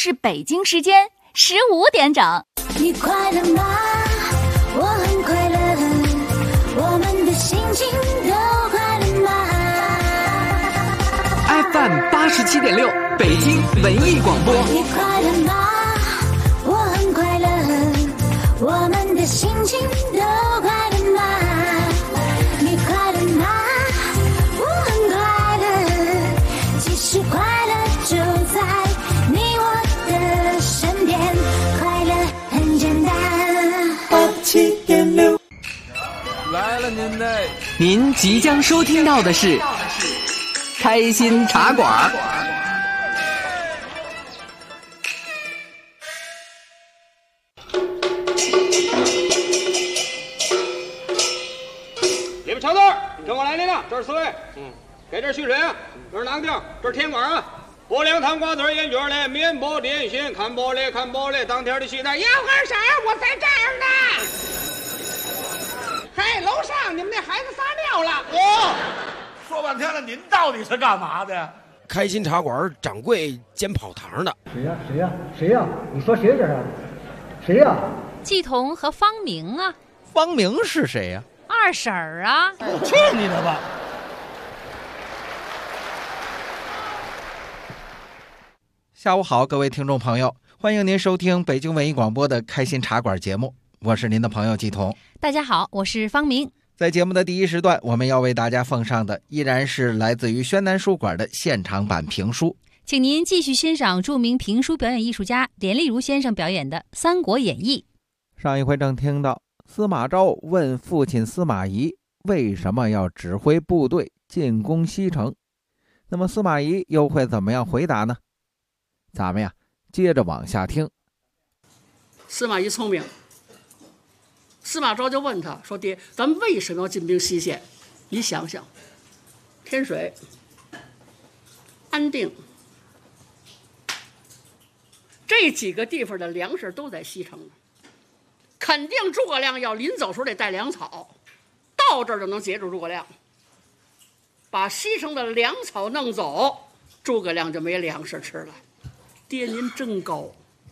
是北京时间15点整。 你快乐吗？我很快乐，我们的心情都快乐吗 ？FM 87.6，北京文艺广播。 你快乐吗？我很快乐，我们的心情都快乐吗？你快乐吗？我很快乐，其实快乐就在你我的身边，快乐很简单。87.6 来了您的， 您即将收听到的是开心茶馆。 里边瞧字，跟我来领了，这是4位。给这蓄水啊，这是哪个地儿？这是天馆啊。拨凉糖瓜子烟卷嘞，面包点心，看玻璃，当天的戏台。 要个啥？我在这儿呢。嘿，楼上你们那孩子撒尿了。 说半天了，您到底是干嘛的？ 开心茶馆掌柜兼跑堂的。 谁呀？你说谁这是？谁呀？ 季彤和方明啊。 方明是谁呀？ 二婶儿啊。 去你的吧！ 下午好，各位听众朋友，欢迎您收听北京文艺广播的开心茶馆节目，我是您的朋友季彤。 大家好，我是方明。 在节目的第一时段，我们要为大家奉上的依然是来自于宣南书馆的现场版评书， 请您继续欣赏著名评书表演艺术家连丽如先生表演的《三国演义》。 上一回正听到司马昭问父亲司马懿为什么要指挥部队进攻西城，那么司马懿又会怎么样回答呢？咱们呀接着往下听。 司马懿聪明，司马昭就问他说：“爹，咱们为什么要进兵西线？你想想，天水、安定这几个地方的粮食都在西城呢，肯定诸葛亮要临走时候得带粮草，到这儿就能截住诸葛亮，把西城的粮草弄走，诸葛亮就没粮食吃了。爹您真高。”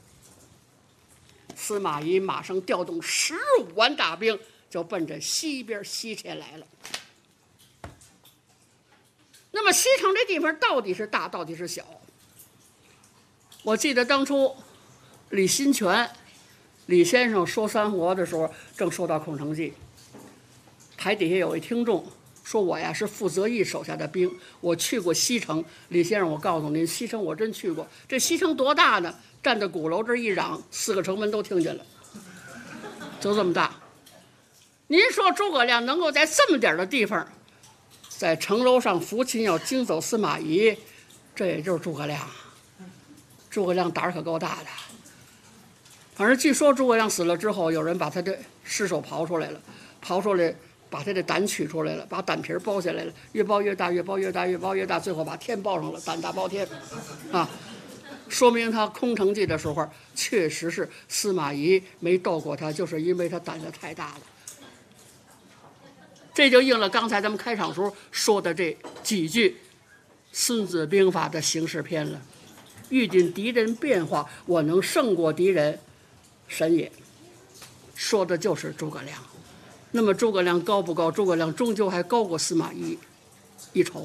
司马懿马上调动15万大兵，就奔着西边西迁来了。那么西城这地方到底是大，到底是小？我记得当初李新泉李先生说三国的时候，正说到空城计，台底下有位听众说我呀是傅泽义手下的兵，我去过西城。李先生，我告诉您，西城我真去过。这西城多大呢？站在鼓楼这一嚷，4个城门都听见了，就这么大。您说诸葛亮能够在这么点的地方，在城楼上扶琴要惊走司马懿，这也就是诸葛亮。诸葛亮胆儿可够大的。反正据说诸葛亮死了之后，有人把他的尸首刨出来了，把他的胆取出来了，把胆皮剥下来了，越剥越大，越剥越大，越剥越大，最后把天包上了，胆大包天，啊，说明他空城计的时候，确实是司马懿没斗过他，就是因为他胆子太大了。这就应了刚才咱们开场时候说的这几句《孙子兵法》的形势篇了。遇见敌人变化，我能胜过敌人，神也。说的就是诸葛亮。那么诸葛亮高不高？诸葛亮终究还高过司马懿一筹。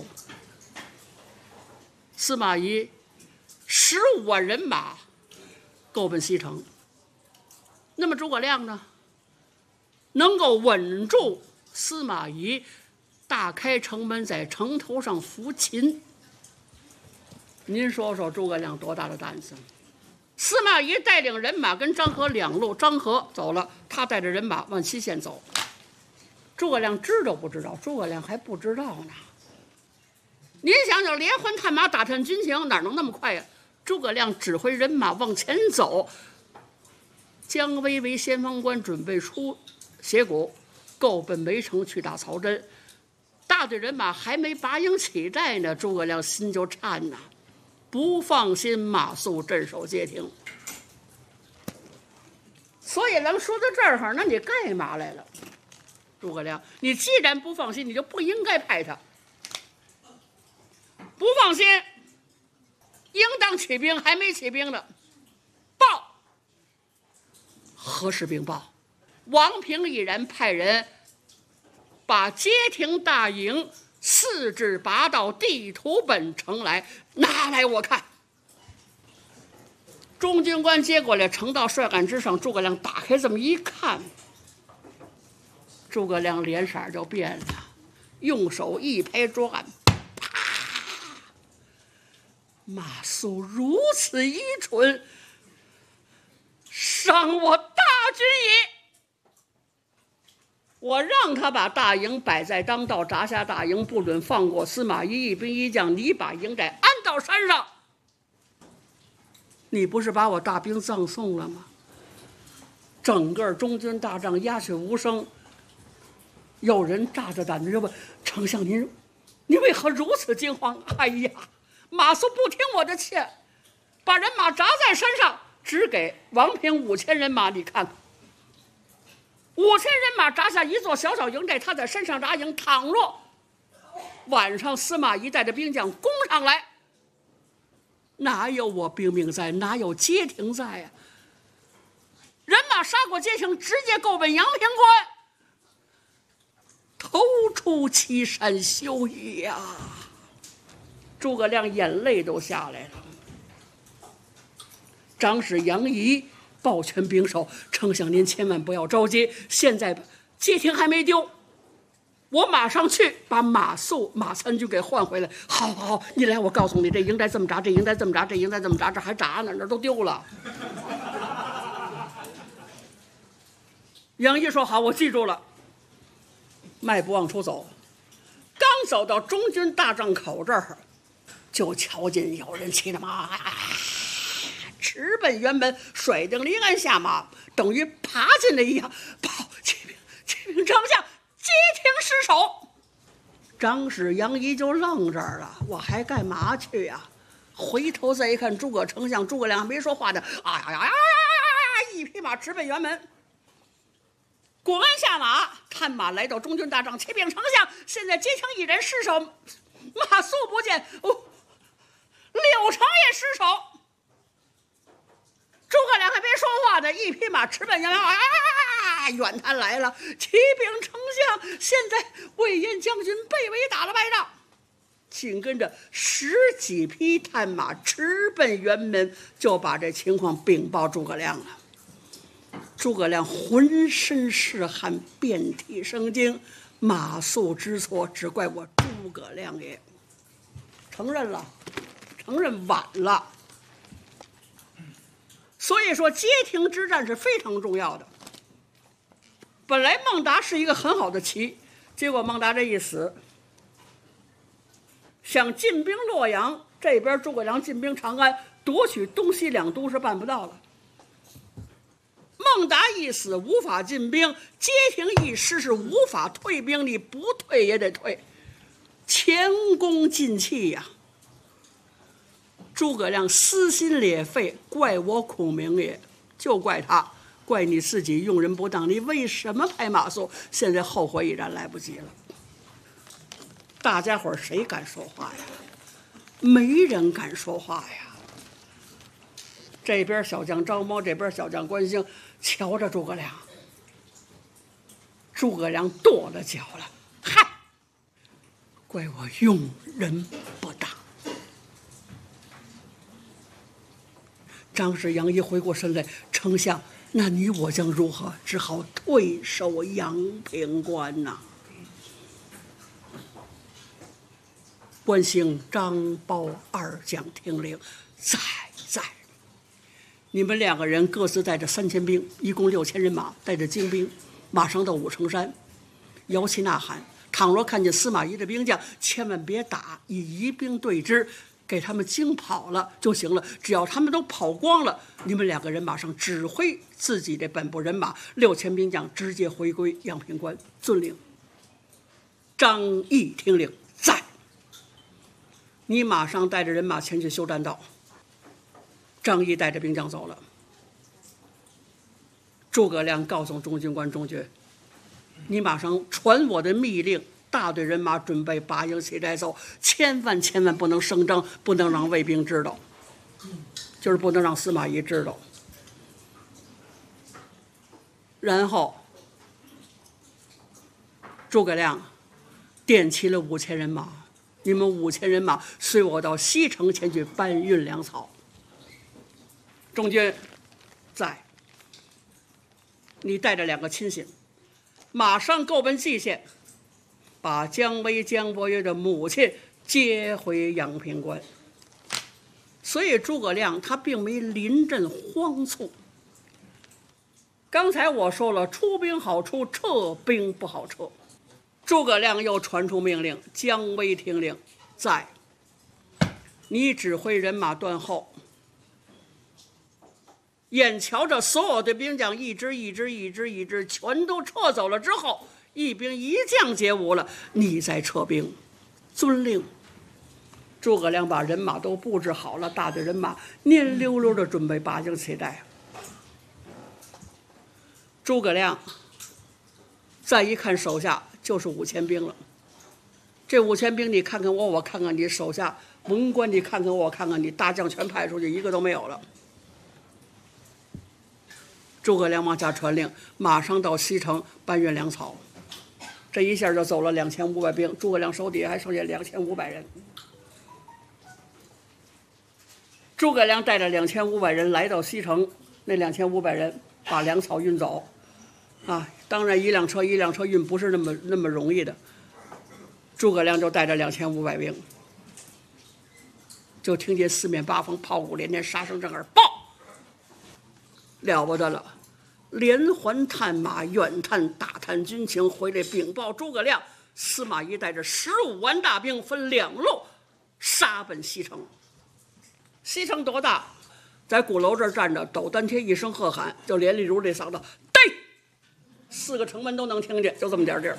司马懿15万人马够奔西城，那么诸葛亮呢，能够稳住司马懿，大开城门，在城头上扶琴。您说说诸葛亮多大的胆子？司马懿带领人马跟张合两路，张合走了，他带着人马往西线走。诸葛亮知道不知道？诸葛亮还不知道呢。您想想，连环探马打探军情，哪能那么快呀？诸葛亮指挥人马往前走，姜维为先锋官，准备出斜谷，够奔梅城去打曹真。大队人马还没拔营起寨呢，诸葛亮心就颤呐，不放心马谡镇守街亭。所以咱们说到这儿，那你干嘛来了？诸葛亮，你既然不放心，你就不应该派他。不放心，应当起兵，还没起兵呢。 何时禀报？王平毅然派人把街亭大营4至8道地图本呈来，拿来我看。中军官接过来，呈到帅案之上。诸葛亮打开这么一看，诸葛亮脸色就变了，用手一拍桌案，啪！马谡如此愚蠢，伤我大军矣！我让他把大营摆在当道，扎下大营，不准放过司马懿一兵一将。你把营寨安到山上，你不是把我大兵葬送了吗？整个中军大帐鸦雀无声。有人炸着胆子就问：“丞相您为何如此惊慌？”哎呀，马谡不听我的劝，把人马扎在山上，只给王平5000人马。你看看，5000人马扎下一座小小营寨，他在山上扎营。倘若晚上司马懿带着兵将攻上来，哪有我兵命在，哪有街亭在呀？人马杀过街亭，直接够奔阳平关，头出祁山休矣呀！诸葛亮眼泪都下来了。长史杨仪抱拳拱手：“丞相您千万不要着急，现在街亭还没丢，我马上去把马谡、马参军给换回来。”好好好，你来，我告诉你，这营寨这么扎，这营寨这么扎，这营寨这么扎，这还扎呢，那都丢了。杨仪说：“好，我记住了。”迈步往出走，刚走到中军大帐口这儿，就瞧见有人骑着马直奔辕门，甩定离鞍下马，等于爬进来一样。报启禀丞相，街亭失守。长史杨仪就愣这儿了，我还干嘛去呀？回头再一看，诸葛丞相，诸葛亮还没说话呢，一匹马直奔辕门。果鞍下马，看马来到中军大帐，启禀丞相，现在街亭一人失守，马谡不见，柳城也失守。诸葛亮还没说话呢，一匹马直奔辕门，远滩来了。启禀丞相，现在魏延将军被围打了败仗。紧跟着10几匹探马直奔辕门，就把这情况禀报诸葛亮了。诸葛亮浑身是汗，遍体生惊，马谡知错，只怪我诸葛亮也。承认了，承认晚了。所以说街亭之战是非常重要的。本来孟达是一个很好的棋，结果孟达这一死，想进兵洛阳，这边诸葛亮进兵长安，夺取东西两都是办不到了。孟达一死，无法进兵；街亭一失，是无法退兵。你不退也得退，前功尽弃呀！诸葛亮撕心裂肺，怪我孔明也，就怪他，怪你自己用人不当。你为什么派马谡？现在后悔已然来不及了。大家伙谁敢说话呀？没人敢说话呀。这边小将张茂，这边小将关兴，瞧着诸葛亮。诸葛亮跺了脚了，嗨，怪我用人不当。张氏杨仪回过身来，丞相，那你我将如何？只好退守阳平关呐。关兴、张苞2将听令，在。你们2个人各自带着3000兵，一共6000人马，带着精兵，马上到武城山，摇旗呐喊。倘若看见司马懿的兵将，千万别打，以疑兵对之，给他们惊跑了就行了。只要他们都跑光了，你们2个人马上指挥自己的本部人马，6000兵将直接回归阳平关。遵令。张翼听令，在。你马上带着人马前去修栈道。张翼带着兵将走了。诸葛亮告诉中军官中军，你马上传我的密令，大队人马准备拔营起寨走，千万不能声张，不能让卫兵知道，就是不能让司马懿知道。 然后诸葛亮点齐了5000人马，你们5000人马随我到西城前去搬运粮草。中军在，你带着2个亲信，马上够奔蓟县，把姜维、姜伯约的母亲接回阳平关。所以诸葛亮他并没临阵慌促。刚才我说了，出兵好出，撤兵不好撤。诸葛亮又传出命令，姜维听令，在，你指挥人马断后，眼瞧着所有的兵将一支全都撤走了之后，一兵一将皆无了，你再撤兵。遵令。诸葛亮把人马都布置好了，大的人马蔫溜溜的准备拔营起带。诸葛亮再一看手下就是5000兵了，这5000兵你看看我，我看看你，手下文官你看看我，看看你，大将全派出去，一个都没有了。诸葛亮往下传令，马上到西城搬运粮草。这一下就走了2500兵，诸葛亮手底下还剩下2500人。诸葛亮带着2500人来到西城，那2500人把粮草运走，当然一辆车运不是那么容易的。诸葛亮就带着2500兵，就听见四面八方炮鼓连天，杀声震耳，报，了不得了！连环探马远探打探军情，回来禀报诸葛亮，司马懿带着15万大兵分2路杀奔西城。西城多大？在鼓楼这儿站着，斗丹贴一声喝喊，就连丽如这嗓子，对，4个城门都能听见，就这么点地儿。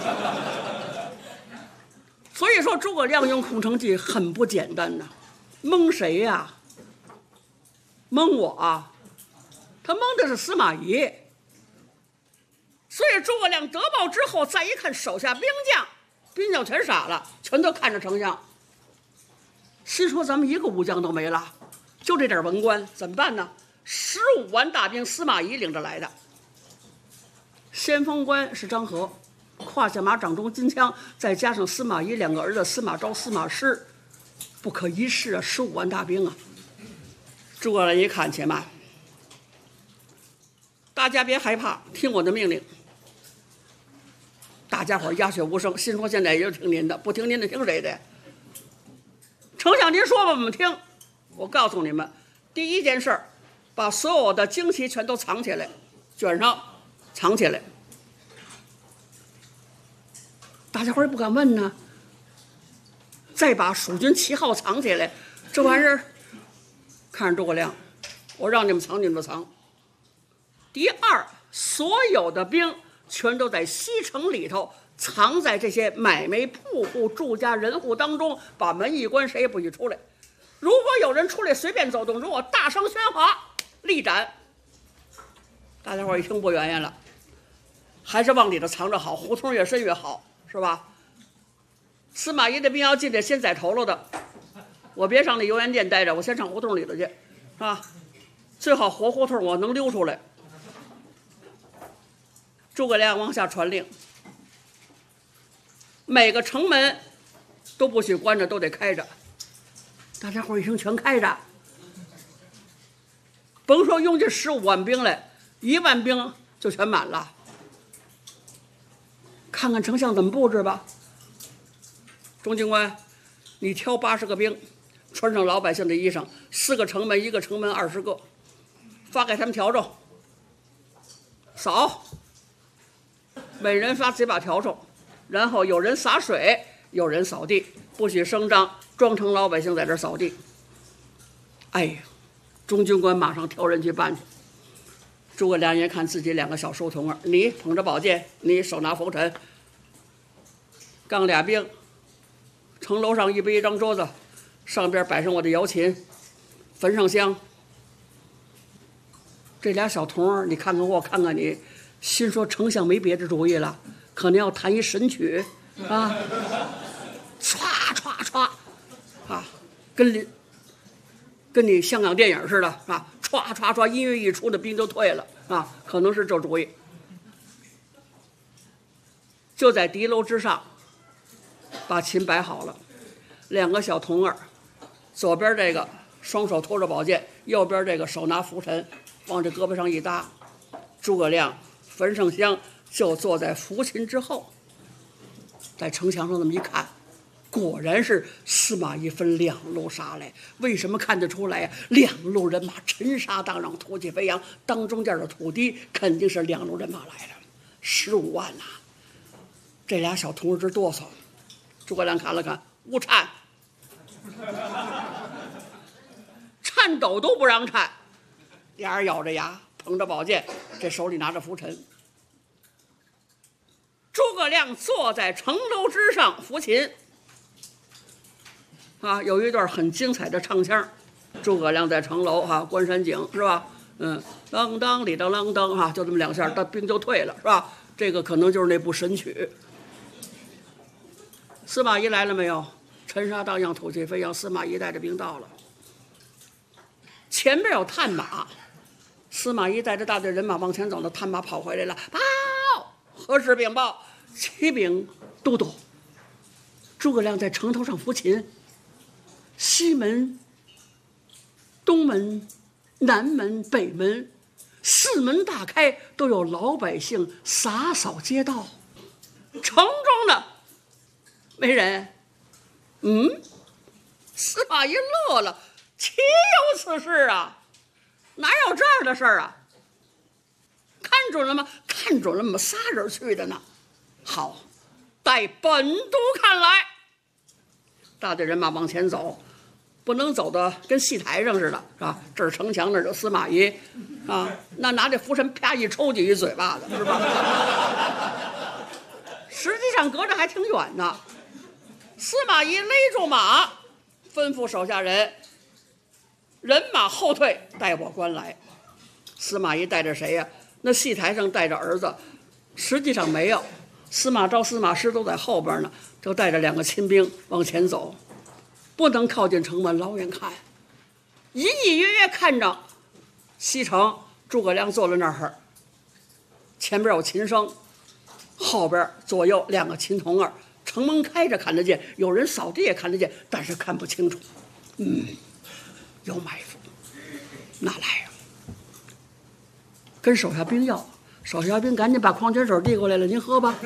所以说诸葛亮用空城计很不简单呐，蒙谁呀？蒙我啊？他蒙的是司马懿。所以诸葛亮得报之后，再一看手下兵将全傻了，全都看着丞相，心说咱们一个武将都没了，就这点文官怎么办呢？15万大兵司马懿领着来的，先锋官是张合，胯下马掌中金枪，再加上司马懿2个儿子司马昭、司马师，不可一世啊！15万大兵啊！诸葛亮一看，且慢，大家别害怕，听我的命令。大家伙鸦雀无声，心说现在也就听您的，不听您的听谁的呀？丞相您说吧，我们听。我告诉你们，第一件事，把所有的旌旗全都藏起来，卷上，藏起来。大家伙也不敢问呢。再把蜀军旗号藏起来，这玩意儿，看着诸葛亮，我让你们藏你们就藏。第二，所有的兵全都在西城里头，藏在这些买卖铺户、住家人户当中，把门一关，谁也不许出来。如果有人出来随便走动，如果大声喧哗，立斩。大家伙一听不原言了，还是往里头藏着好，胡同越深越好，是吧？司马懿的兵要进来，先宰头了的。我别上那油盐店待着，我先上胡同里头去，是吧？最好活胡同我能溜出来。诸葛亮往下传令，每个城门都不许关着，都得开着。大家伙一听全开着，甭说用这15万兵来，1万兵就全满了。看看丞相怎么布置吧。中军官，你挑80个兵，穿上老百姓的衣裳，4个城门，1个城门20个，发给他们笤帚，扫，每人发几把笤帚，然后有人洒水，有人扫地，不许声张，装成老百姓在这扫地。哎呀，中军官马上挑人去办去。诸葛亮一看自己2个小书童儿，你捧着宝剑，你手拿拂尘，刚俩兵，城楼上预备一张桌子，上边摆上我的瑶琴，焚上香。这俩小童儿，你看看我，看看你，心说丞相没别的主意了，可能要弹一神曲啊，唰唰唰啊，跟你香港电影似的啊，唰唰唰，音乐一出，的兵就退了啊，可能是这主意。 就在敌楼之上把琴摆好了，两个小童儿，左边这个双手托着宝剑，右边这个手拿拂尘，往这胳膊上一搭。诸葛亮焚上香，就坐在抚琴之后，在城墙上那么一看，果然是司马懿分两路杀来。为什么看得出来呀？两路人马尘沙荡漾，土气飞扬，当中间的土地肯定是两路人马来的，15万呐！这俩小童儿直哆嗦。诸葛亮看了看，勿颤，颤抖都不让颤，俩人咬着牙，捧着宝剑，这手里拿着拂尘。诸葛亮坐在城楼之上抚琴，有一段很精彩的唱腔。诸葛亮在城楼关山井是吧？啷当里当啷当就这么两下，他兵就退了是吧？这个可能就是那部神曲。司马懿来了没有？尘沙荡漾，土气飞扬，司马懿带着兵到了。前边有探马，司马懿带着大队人马往前走呢，探马跑回来了，报何时禀报？启禀都督，诸葛亮在城头上抚琴，西门、东门、南门、北门4门大开，都有老百姓洒扫街道。城中呢没人。司马懿乐了，岂有此事啊？哪有这样的事儿啊？看准了吗？看准了，我们仨人去的呢。好，待本督看来。大队人马往前走，不能走的跟戏台上似的，是吧？这儿城墙，那儿有司马懿那拿这拂尘啪一抽就一嘴巴子，是吧？实际上隔着还挺远呢。司马懿勒住马，吩咐手下人马后退，带我官来。司马懿带着谁呀？那戏台上带着儿子，实际上没有。司马昭、司马师都在后边呢，就带着2个亲兵往前走，不能靠近城门，老远看，隐隐约约看着西城诸葛亮坐在那儿，前边有琴声，后边左右2个琴童儿。城门开着看得见，有人扫地也看得见，但是看不清楚。有埋伏，哪来呀？跟手下兵要，手下兵赶紧把矿泉水递过来了，您喝吧。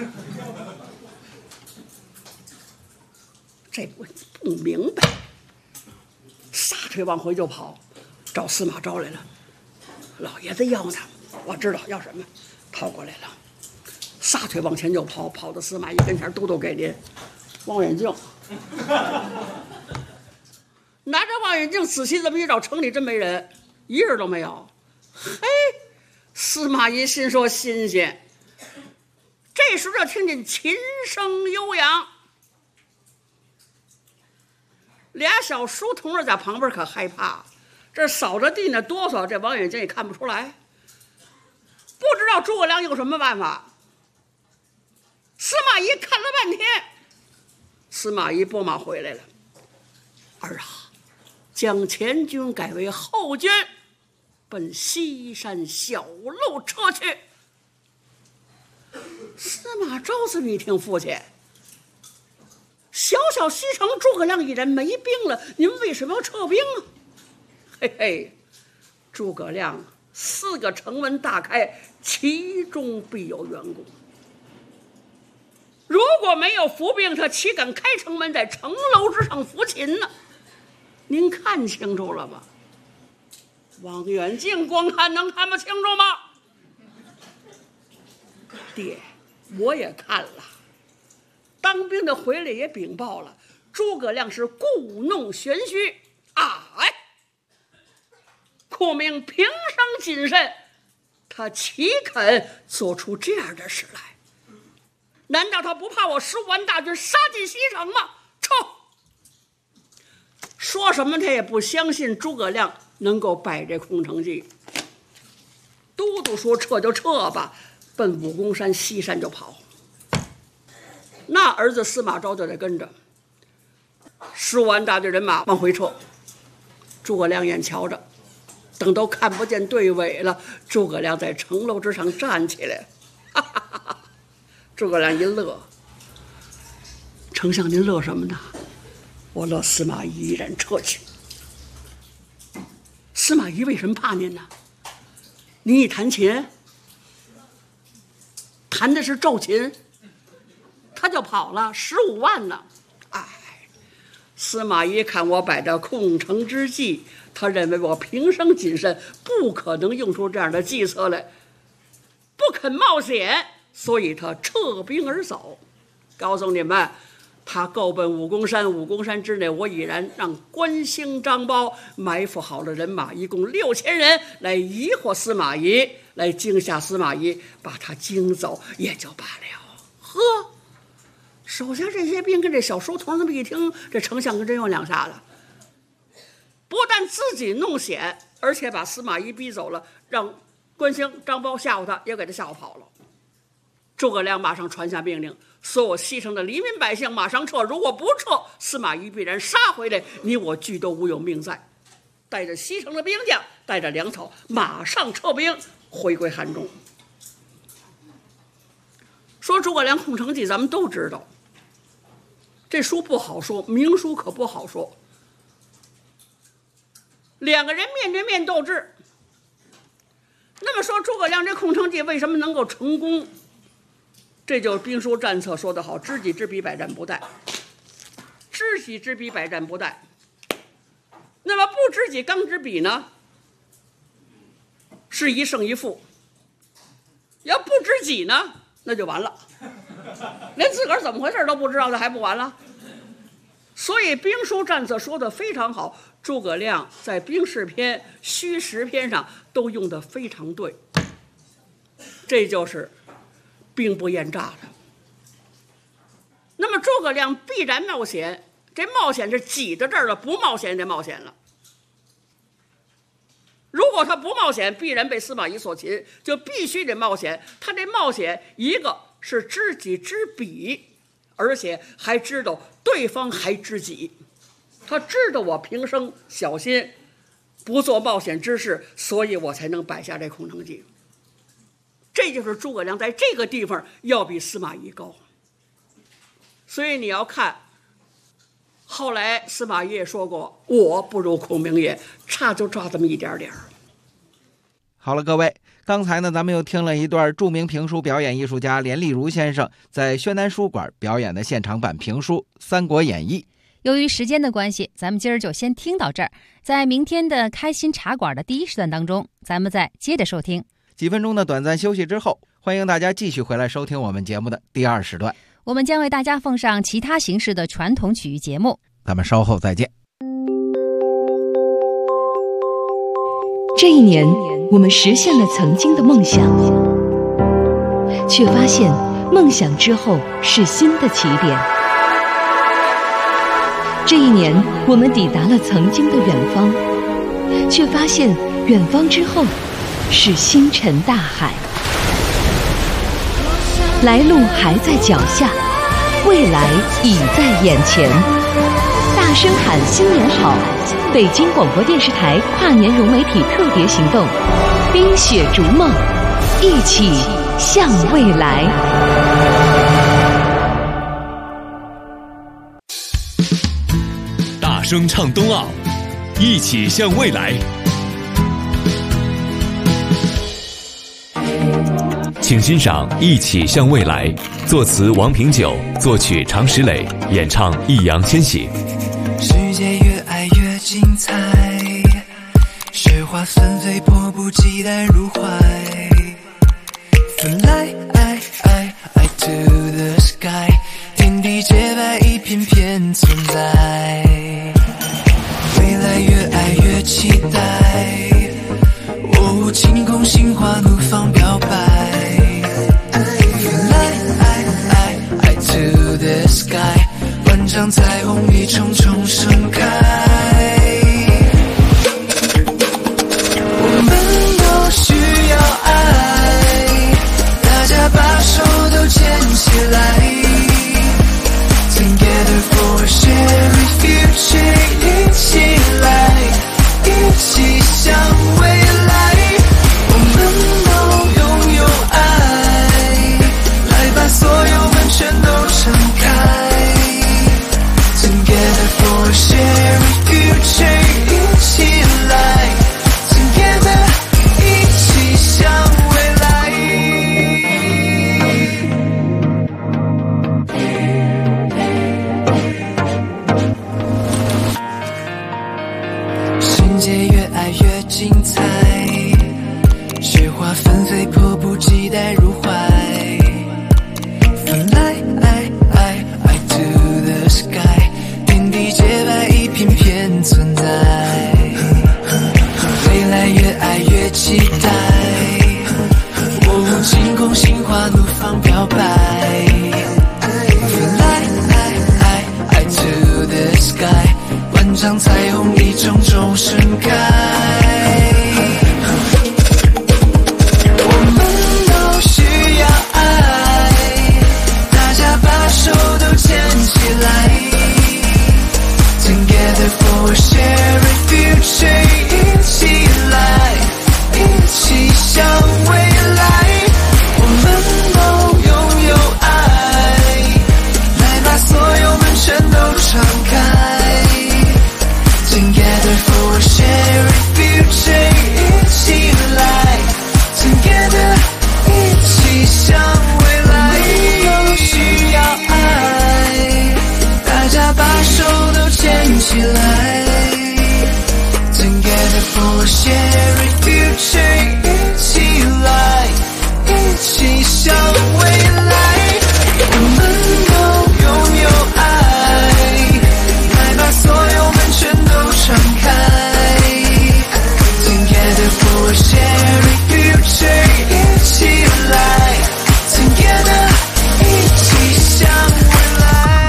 这不明白，撒腿往回就跑，找司马昭来了。老爷子要呢，我知道要什么，掏过来了。撒腿往前就跑，跑到司马懿跟前，都给您望远镜。拿着望远镜仔细这么一找，城里真没人，一人都没有。嘿，司马懿心说新鲜。这时就听见琴声悠扬，俩小书童儿在旁边可害怕，这扫着地呢，哆嗦，这望远镜也看不出来，不知道诸葛亮有什么办法。司马懿看了半天，司马懿拨马回来了。儿啊，将前军改为后军，奔西山小路撤去。司马昭这么一听，父亲，小小西城诸葛亮一人没兵了，您为什么要撤兵啊？嘿嘿，诸葛亮4个城门大开，其中必有缘故。如果没有伏兵，他岂敢开城门在城楼之上抚琴呢？您看清楚了吗？望远镜光看能看不清楚吗？爹，我也看了，当兵的回来也禀报了，诸葛亮是故弄玄虚，孔明平生谨慎，他岂肯做出这样的事来？难道他不怕我15万大军杀进西城吗？撤！说什么他也不相信诸葛亮能够摆这空城计。都督说撤就撤吧，奔武功山西山就跑。那儿子司马昭就得跟着，15万大队人马往回撤。诸葛亮眼瞧着，等都看不见队尾了，诸葛亮在城楼之上站起来，哈哈哈哈！ 诸葛亮一乐，丞相您乐什么呢？我乐司马懿依然车去。司马懿为什么怕您呢？您一弹琴，弹的是奏琴，他就跑了15万呢。哎，司马懿看我摆着空城之计，他认为我平生谨慎，不可能用出这样的计策来，不肯冒险，所以他撤兵而走。告诉你们，他够奔武功山，武功山之内，我已然让关兴、张苞埋伏好了人马，一共6000人来疑惑司马懿，来惊吓司马懿，把他惊走也就罢了。呵，手下这些兵跟这小书童这么一听，这丞相可真有两下子，不但自己弄险，而且把司马懿逼走了，让关兴、张苞吓唬他，也给他吓唬跑了。诸葛亮马上传下命令，所有西城的黎民百姓马上撤，如果不撤，司马懿必然杀回来，你我俱都无有命在。带着西城的兵将，带着粮草，马上撤兵回归汉中。说诸葛亮空城计，咱们都知道，这书不好说，明书可不好说。两个人面对面斗智，那么说诸葛亮这空城计为什么能够成功？这就是兵书战策说得好，知己知彼，百战不殆。知己知彼，百战不殆。那么不知己刚知彼呢，是1胜1负。要不知己呢，那就完了，连自个儿怎么回事都不知道，那还不完了？所以兵书战策说得非常好，诸葛亮在兵事篇、虚实篇上都用得非常对。这就是兵不厌诈的。那么诸葛亮必然冒险，这冒险是挤到这儿了，不冒险得冒险了。如果他不冒险，必然被司马懿所擒，就必须得冒险。他这冒险，一个是知己知彼，而且还知道对方还知己，他知道我平生小心，不做冒险之事，所以我才能摆下这空城计。这就是诸葛亮在这个地方要比司马懿高。所以你要看后来司马懿也说过，我不如孔明也，差就差这么一点点。 好了，各位，刚才呢咱们又听了一段著名评书表演艺术家连丽如先生在宣南书馆表演的现场版评书《三国演义》。 由于时间的关系，咱们今儿就先听到这儿，在明天的开心茶馆的第1时段当中，咱们再接着收听。 几分钟的短暂休息之后，欢迎大家继续回来收听我们节目的第2时段。 我们将为大家奉上其他形式的传统曲艺节目， 咱们稍后再见。 这一年，我们实现了曾经的梦想，却发现梦想之后是新的起点。这一年，我们抵达了曾经的远方，却发现远方之后是星辰大海。来路还在脚下，未来已在眼前。大声喊新年好！北京广播电视台跨年融媒体特别行动，冰雪逐梦，一起向未来。 大声唱冬奥，一起向未来。请欣赏《一起向未来》，作词王平久，作曲常石磊，演唱易烊千玺。 世界越爱越精彩，雪花纷飞，迫不及待入怀。Fly to the sky， 天地洁白，一片片存在。未来越爱越期待，哦，晴空心花怒放表白。Fly to the sky， 万丈彩虹一重重盛开。我们都需要爱，大家把手都牵起来。Together for a shared future， 一起来，一起。 精彩，雪花纷飞，迫不及待入怀。Fly to the sky， 天地洁白，一片片存在。未来越爱越期待，我无惊恐，心花怒放飘摆。Fly to the sky， 万丈彩虹一种种盛开。我们都需要爱，大家把手都牵起来。Together for a shared future， 一起来，一起向未来。我们都拥有爱，来把所有门全都敞开。Together for a shared future， 一起来 Together， 一起向未来。都需要爱，大家把手都牵起来。Together for a shared future， 一起来，一起向未来。我们都拥有爱，来把所有门全都敞开。Together for a shared future， 一起来 Together， 一起向未来。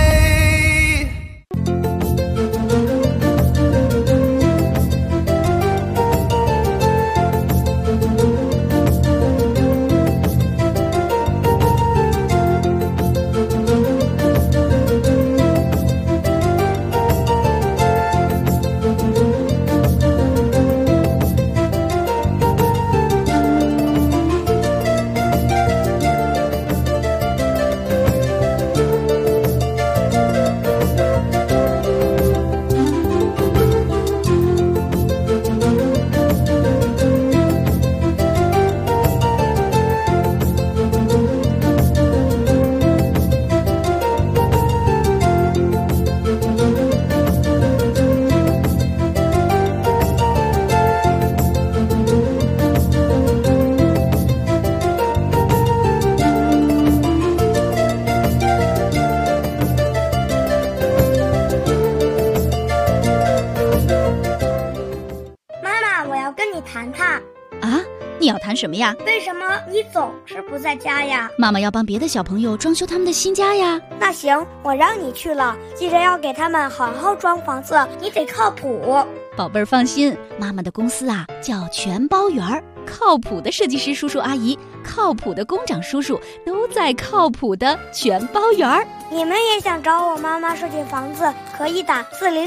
你要谈什么呀？ 为什么你总是不在家呀？ 妈妈要帮别的小朋友装修他们的新家呀。 那行，我让你去了，记得要给他们好好装房子，你得靠谱。 宝贝儿放心，妈妈的公司啊叫全包园儿，靠谱的设计师叔叔阿姨，靠谱的工长叔叔都在靠谱的全包园儿。 你们也想找我妈妈设计房子，可以打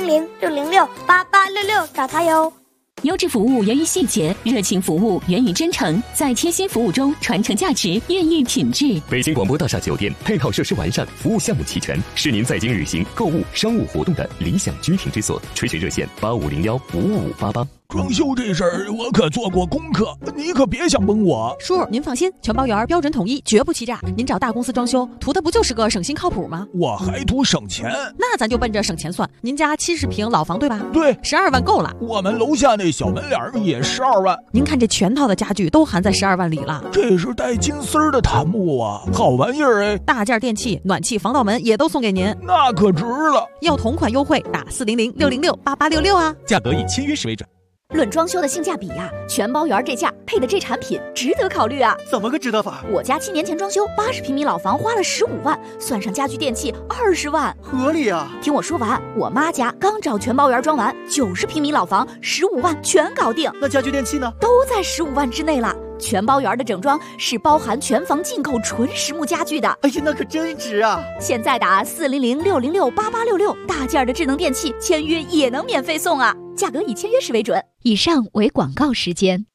400-606-8866找她哟。 优质服务源于细节，热情服务源于真诚，在贴心服务中传承价值，孕育品质。 北京广播大厦酒店配套设施完善，服务项目齐全，是您在京旅行、购物、商务活动的理想居停之所。垂询热线8501-55588。 装修这事儿我可做过功课，你可别想蒙我。 叔，您放心，全包园标准统一，绝不欺诈。您找大公司装修，图的不就是个省心靠谱吗？ 我还图省钱， 那咱就奔着省钱算。您家70平老房对吧？ 对 ，12万够了。 我们楼下那小门脸也12万。 您看这全套的家具都含在12万里了。 这是带金丝儿的檀木啊，好玩意儿哎！ 大件电器、暖气、防盗门也都送给您， 那可值了。 要同款优惠，打400-606-8866啊， 价格以签约时为准。 论装修的性价比呀，全包园这价配的这产品值得考虑啊！ 怎么个值得法？ 我家7年前装修80平米老房花了15万，算上家具电器20万， 合理啊！ 听我说完，我妈家刚找全包园装完，90平米老房15万全搞定。 那家具电器呢？ 都在15万之内了。全包园的整装是包含全房进口纯实木家具的。 哎呀，那可真值啊！ 现在打400-606-8866，大件的智能电器签约也能免费送啊！价格以签约时为准。以上为广告时间。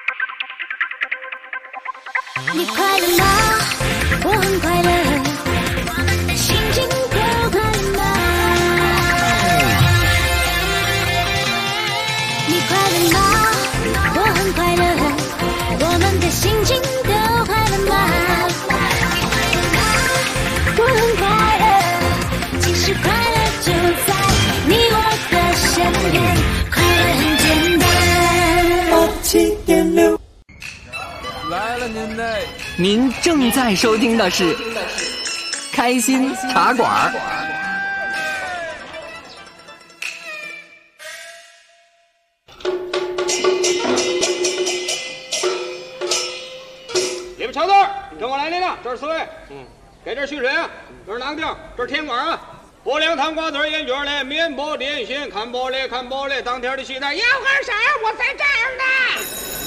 你快乐吗？我很快乐，我们的心情都快乐吗？你快乐吗？我很快乐，我们的心情都快乐吗？我很快乐，其实快乐就在你我的身边，快乐很简单。 97.6。 来了您正在收听的是开心茶馆。 里边瞧字，跟我来领领，这是4位。给这续水啊，这是囊丁，这是甜瓜啊。薄凉糖瓜子烟卷嘞，面包点心，看玻璃看玻璃，当天的西单要根色，我在这儿呢。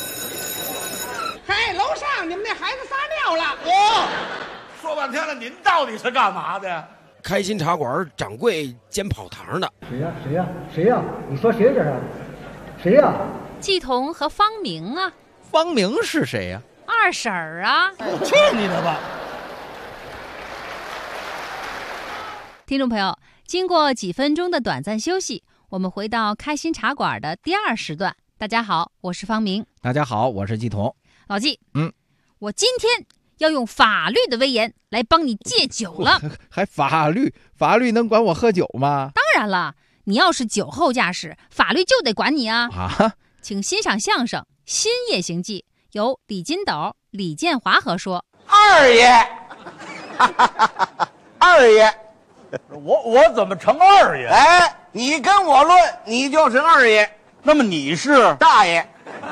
嘿，楼上你们那孩子撒尿了。 说半天了，您到底是干嘛的？ 开心茶馆掌柜兼跑堂的。 谁呀？你说谁这是？谁呀？ 季彤和方明啊。 方明是谁呀？ 二婶儿啊。 去你的吧！ 听众朋友，经过几分钟的短暂休息，我们回到开心茶馆的第2时段。大家好，我是方明。 大家好，我是季彤。 老季，我今天要用法律的威严来帮你戒酒了。 还法律能管我喝酒吗？ 当然了，你要是酒后驾驶，法律就得管你啊！请欣赏相声《新夜行记》，由李金斗、李建华合说。 二爷，二爷， 我怎么成二爷？ 哎，你跟我论，你就是二爷。 那么你是大爷？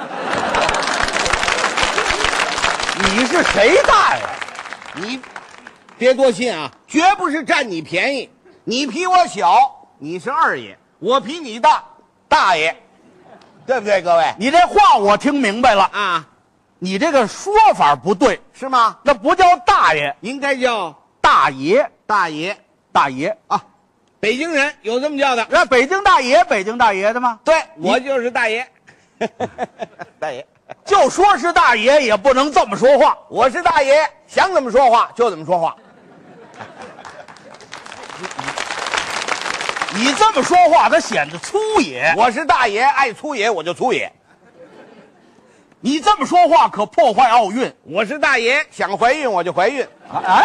你是谁大爷？ 你别多心啊，绝不是占你便宜。你比我小，你是二爷；我比你大，大爷，对不对，各位？ 你这话我听明白了啊， 你这个说法不对， 是吗？ 那不叫大爷， 应该叫大爷， 大爷， 大爷啊！北京人有这么叫的， 那北京大爷的吗？ 对，我就是大爷，大爷。 就说是大爷也不能这么说话。 我是大爷，想怎么说话就怎么说话。 你这么说话，它显得粗野。 我是大爷，爱粗野我就粗野。 你这么说话可破坏奥运。 我是大爷，想怀孕我就怀孕。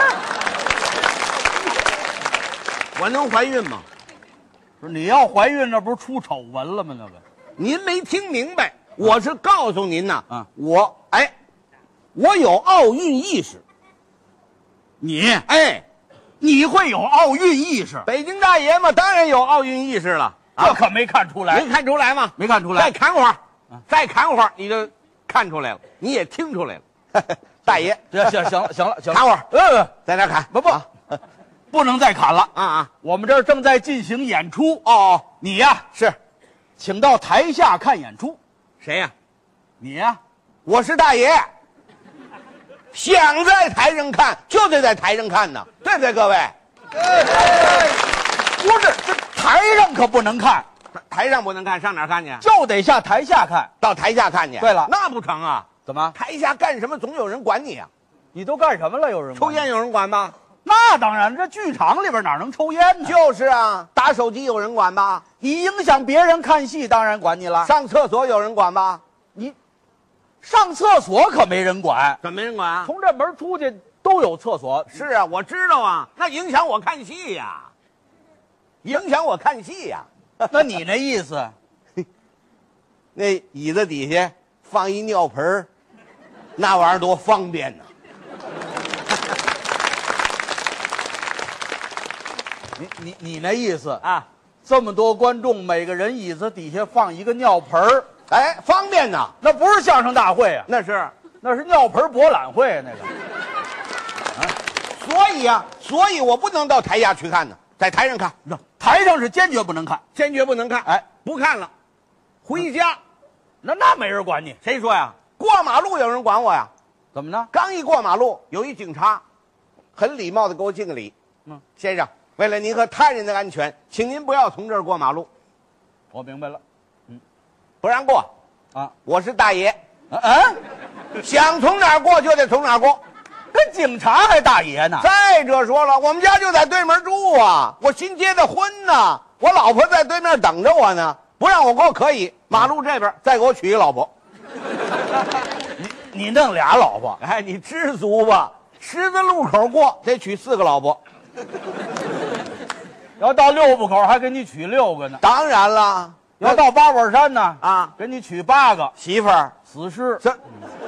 我能怀孕吗？ 你要怀孕，那不是出丑闻了吗？那个， 您没听明白。我是告诉您呐，我有奥运意识。 你会有奥运意识？ 北京大爷嘛，当然有奥运意识了。 这可没看出来， 没看出来吗？ 没看出来。 再砍会儿，再砍会儿，你就看出来了，你也听出来了。大爷， 行了， 砍会儿，在那砍， 不能再砍了啊！ 我们这儿正在进行演出哦， 你呀是， 请到台下看演出。 谁呀？ 你呀， 我是大爷。想在台上看，就得在台上看呢，对不对，各位？ 不是，这台上可不能看， 台上不能看，上哪儿看去？ 就得下台下看， 到台下看去。 对了， 那不成啊？ 怎么？ 台下干什么？总有人管你啊！ 你都干什么了？有人抽烟有人管吗？ 那当然，这剧场里边哪能抽烟呢？ 就是啊，打手机有人管吧？ 你影响别人看戏，当然管你了。 上厕所有人管吧？ 你上厕所可没人管， 怎么没人管啊？ 从这门出去都有厕所。 是啊，我知道啊，那影响我看戏呀，影响我看戏呀。 那你那意思？ 那椅子底下放一尿盆，那玩意儿多方便呢。 你那意思啊？这么多观众，每个人椅子底下放一个尿盆儿， 方便呢。 那不是相声大会啊， 那是尿盆博览会那个。 所以我不能到台下去看呢，在台上看。 台上是坚决不能看， 坚决不能看。不看了，回家。 那没人管你。 谁说呀？过马路有人管我呀？ 怎么呢？ 刚一过马路，有一警察，很礼貌的给我敬个礼。先生，为了您和他人的安全，请您不要从这儿过马路。 我明白了。 不让过啊！ 我是大爷。想从哪儿过就得从哪儿过。 跟警察还大爷呢。 再者说了，我们家就在对面住啊，我新结的婚呢，我老婆在对面等着我呢，不让我过可以，马路这边再给我娶一老婆。 你弄俩老婆？ 你知足吧，十字路口过得娶4个老婆， 然后到6步口还给你娶6个呢。 当然了， 要到八宝山呢啊， 给你娶8个媳妇儿死尸。 这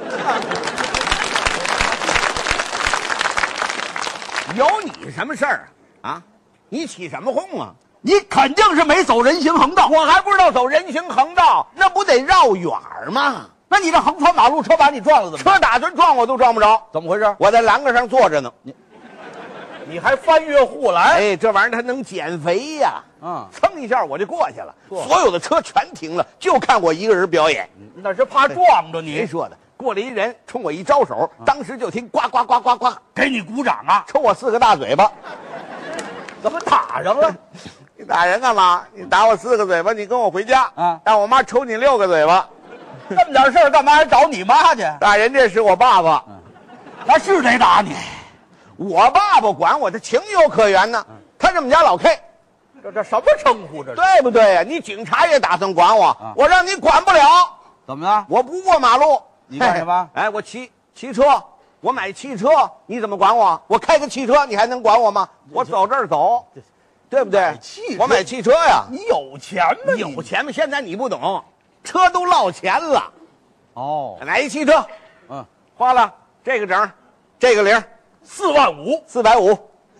有你什么事儿啊？你起什么哄啊？ 你肯定是没走人行横道， 我还不知道走人行横道，那不得绕远吗？ 那你这横穿马路，车把你撞了怎么办？ 车打算撞我都撞不着， 怎么回事？ 我在栏杆上坐着呢。 你还翻越护栏？ 哎，这玩意儿它能减肥呀！蹭一下我就过去了，所有的车全停了，就看我一个人表演。 那是怕撞着你。 谁说的？过来一人冲我一招手，当时就听呱呱呱呱呱， 给你鼓掌啊， 抽我4个大嘴巴。 怎么打上了？ 你打人干嘛？你打我4个嘴巴，你跟我回家啊， 让我妈抽你6个嘴巴。 这么点事儿干嘛还找你妈去？ 打人家是我爸爸， 那是得打你。 我爸爸管我，他情有可原呢。他这么家老 K， 这什么称呼这是？ 对不对呀？你警察也打算管我，我让你管不了。 怎么了？ 我不过马路， 你干什么？ 哎，我骑车，我买汽车，你怎么管我？我开个汽车，你还能管我吗？我走这儿走，对不对？我买汽车呀。 你有钱吗？ 有钱吗？现在你不懂，车都落钱了。 哦， 买一汽车，花了这个整，这个零 ，4万5 ，450。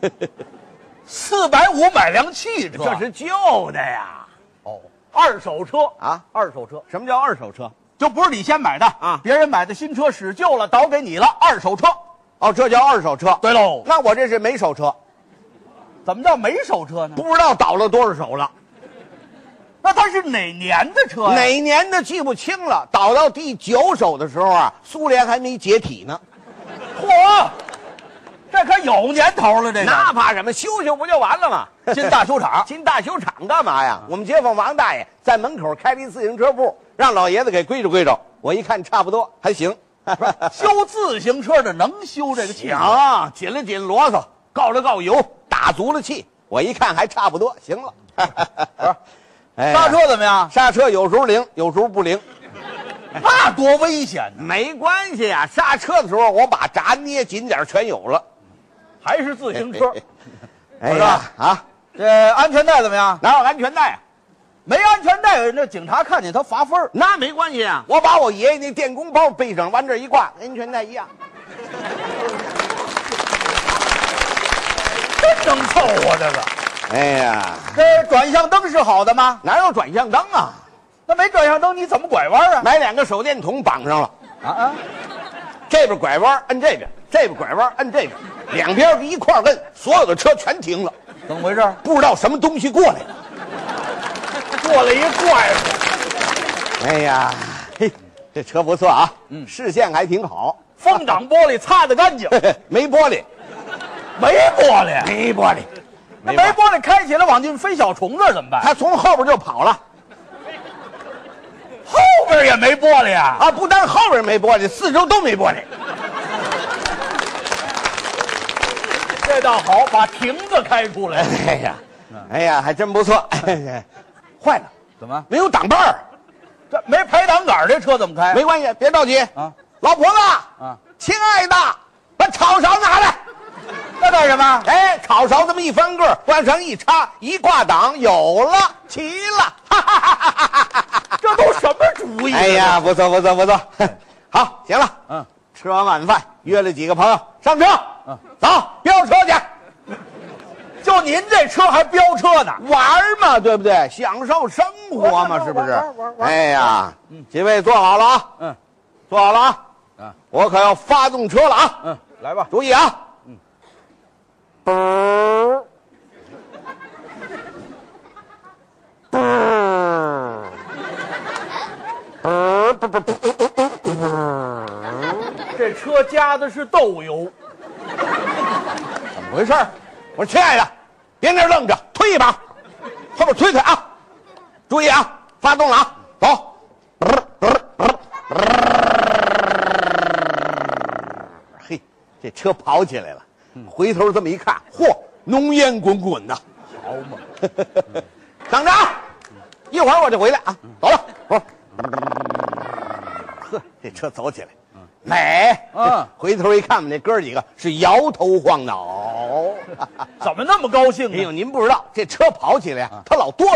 450买辆汽车， 这是旧的呀。 哦，二手车啊， 二手车。 什么叫二手车？ 就不是你先买的啊， 别人买的新车使旧了，倒给你了，二手车。 哦，这叫二手车。 对喽， 那我这是没手车。 怎么叫没手车呢？ 不知道倒了多少手了。 那它是哪年的车呀？ 哪年的记不清了。倒到第9手的时候啊，苏联还没解体呢。 嚯！这可有年头了，这个那怕什么？修修不就完了吗？ 进大修厂， 进大修厂干嘛呀？我们街坊王大爷在门口开了一自行车铺，让老爷子给归着归着。我一看差不多还行。 修自行车的能修这个气？ 行，紧了紧螺丝，告了告油，打足了气。我一看还差不多，行了。 刹车怎么样？ 刹车有时候灵，有时候不灵。 那多危险呢！ 没关系啊，刹车的时候我把闸捏紧点全有了。 还是自行车。 哎呀啊， 这安全带怎么样？ 哪有安全带啊？ 没安全带，那警察看见他罚分。 那没关系啊，我把我爷爷那电工包背上，往这一挂，安全带一样。 真能凑合这个。 哎呀， 这转向灯是好的吗？ 哪有转向灯啊？ 那没转向灯你怎么拐弯啊？ 买2个手电筒绑上了。 啊， 这边拐弯摁这边，这边拐弯摁这边，两边一块摁，所有的车全停了。 怎么回事？ 不知道什么东西过来了， 过来一怪物。 哎呀，嘿，这车不错啊，视线还挺好， 风挡玻璃擦得干净。 没玻璃， 没玻璃， 没玻璃， 那没玻璃开起来往进飞小虫子怎么办？ 他从后边就跑了。 后边也没玻璃啊！ 啊，不但后边没玻璃，四周都没玻璃。 这倒好，把亭子开出来。 哎呀，还真不错。坏了， 怎么没有挡把儿？ 这没排挡杆，这车怎么开？ 没关系，别着急啊。 老婆子啊，亲爱的，把炒勺拿来。 那干什么？ 哎，炒勺这么一翻个，往上一插，一挂档，有了，齐了。 这都什么主意？ 哎呀，不错不错不错。好，行了，吃完晚饭，约了几个朋友上车，走，飙车去。 就您这车还飙车呢？ 玩嘛，对不对？享受生活嘛，是不是？哎呀，几位坐好了啊，坐好了啊，我可要发动车了啊， 来吧， 注意啊， 这车加的是豆油， 怎么回事？我说亲爱的，别那愣着，推一把，后边推推啊！注意啊，发动了啊，走！嘿，这车跑起来了，回头这么一看，嚯，浓烟滚滚的， 好嘛！ 等着啊，一会儿我就回来啊，走了。呵，这车走起来。美回头一看，我们那哥几个是摇头晃脑， 怎么那么高兴呢？ 哎呦，您不知道，这车跑起来啊，他老哆嗦，